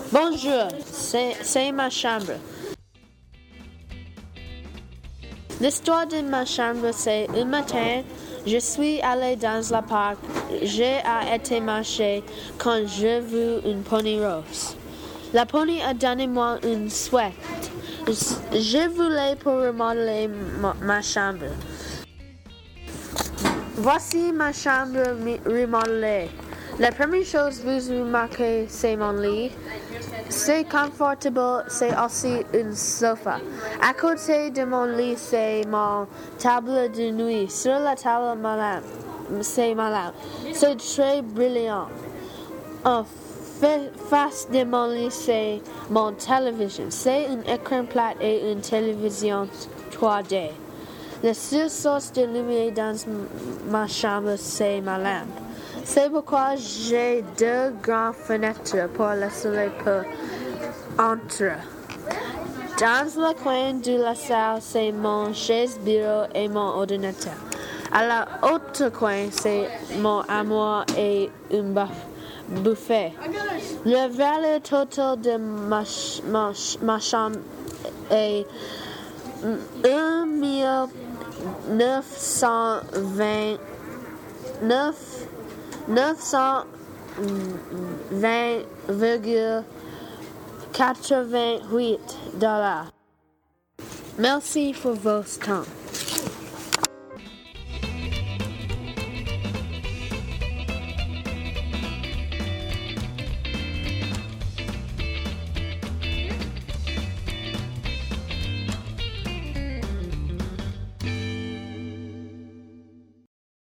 Bonjour, c'est ma chambre. L'histoire de ma chambre, c'est un matin, je suis allé dans le parc, j'ai été marcher quand j'ai vu une pony rose. La pony a donné moi une souhaite. Je voulais pour remodeler ma chambre. Voici ma chambre remodelée. La première chose que vous remarquez, c'est mon lit. C'est confortable, c'est aussi un sofa. À côté de mon lit, c'est mon table de nuit. Sur la table, c'est ma lampe. C'est très brillant. En face de mon lit, c'est mon télévision. C'est un écran plat et une télévision 3D. La seule source de lumière dans ma chambre, c'est ma lampe. C'est pourquoi j'ai deux grandes fenêtres pour le soleil peut entrer. Dans le coin de la salle, c'est mon chaise bureau et mon ordinateur. À l'autre coin, c'est mon armoire et un buffet. Le valeur totale de ma chambre est 920,88 $. Merci pour votre temps.